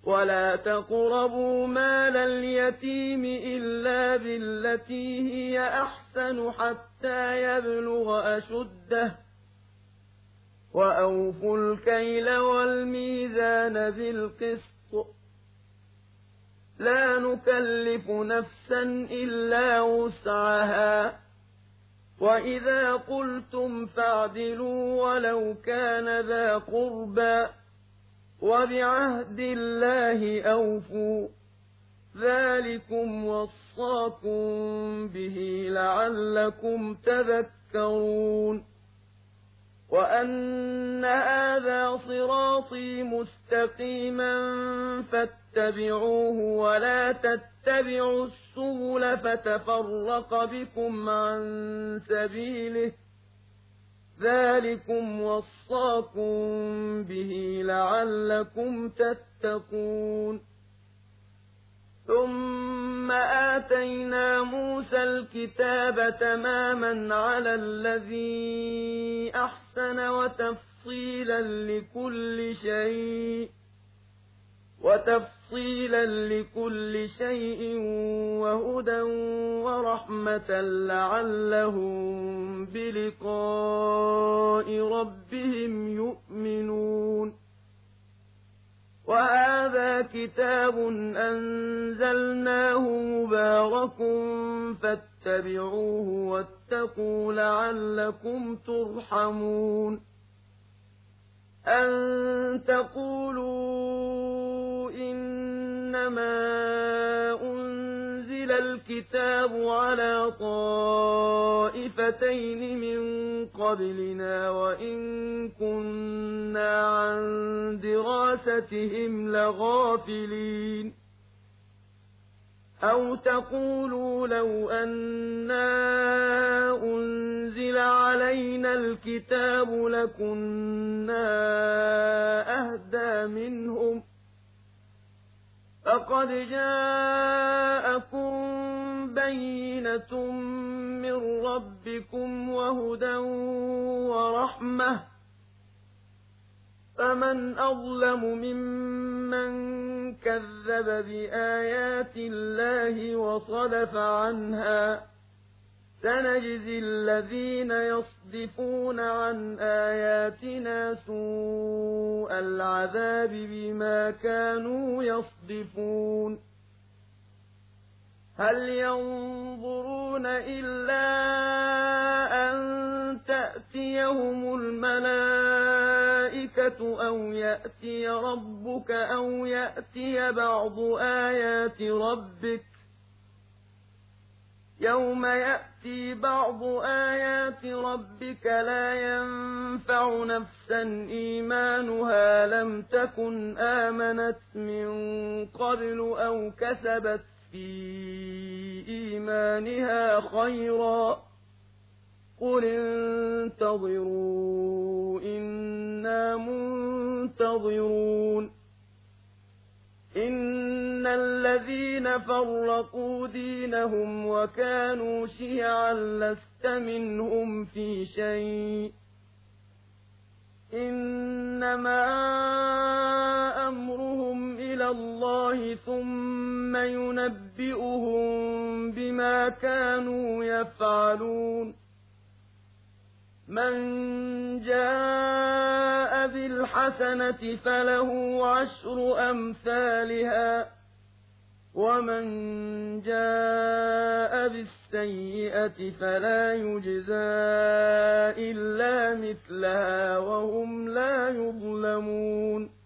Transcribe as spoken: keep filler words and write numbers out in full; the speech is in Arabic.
ولا تقربوا مال اليتيم إلا بالتي هي أحسن حتى يبلغ أشده وأوفوا الكيل والميزان بالقسط لا نكلف نفسا إلا وسعها وإذا قلتم فاعدلوا ولو كان ذا قربى وبعهد الله أوفوا ذلكم وصاكم به لعلكم تذكرون وأن هذا صراطي مستقيما فاتبعوه ولا تتبعوا السبل فتفرق بكم عن سبيله ذلكم وصاكم به لعلكم تتقون ثم آتينا موسى الكتاب تماما على الذي أحسن وتفصيلا لكل شيء وتفصيلا لكل شيء وهدى ورحمة لعلهم بلقاء ربهم يؤمنون وهذا كتاب أنزلناه مبارك فاتبعوه واتقوا لعلكم ترحمون أن تقولوا إنما أنزل الكتاب على طائفتين من قبلنا وإن كنا عن دراستهم لغافلين أو تقولوا لو أنا أنزل علينا الكتاب لكنا أهدى منهم فقد جاءكم بينة من ربكم وهدى ورحمة فمن أظلم ممن كذب بآيات الله وصدف عنها سنجزي الذين يصدفون عن آياتنا سوء العذاب بما كانوا يصدفون هل ينظرون إلا أن تأتيهم الملائكة أو يأتي ربك أو يأتي بعض آيات ربك يوم يأتي بعض آيات ربك لا ينفع نفسا إيمانها لم تكن آمنت من قبل أو كسبت في إيمانها خيرا قل انتظروا إنا منتظرون إن الذين فرقوا دينهم وكانوا شيعا لست منهم في شيء إنما أمرهم إلى الله ثم ينبئهم بما كانوا يفعلون من جاء بالحسنة فله عشر أمثالها ومن جاء بالسيئة فلا يجزى إلا مثلها وهم لا يظلمون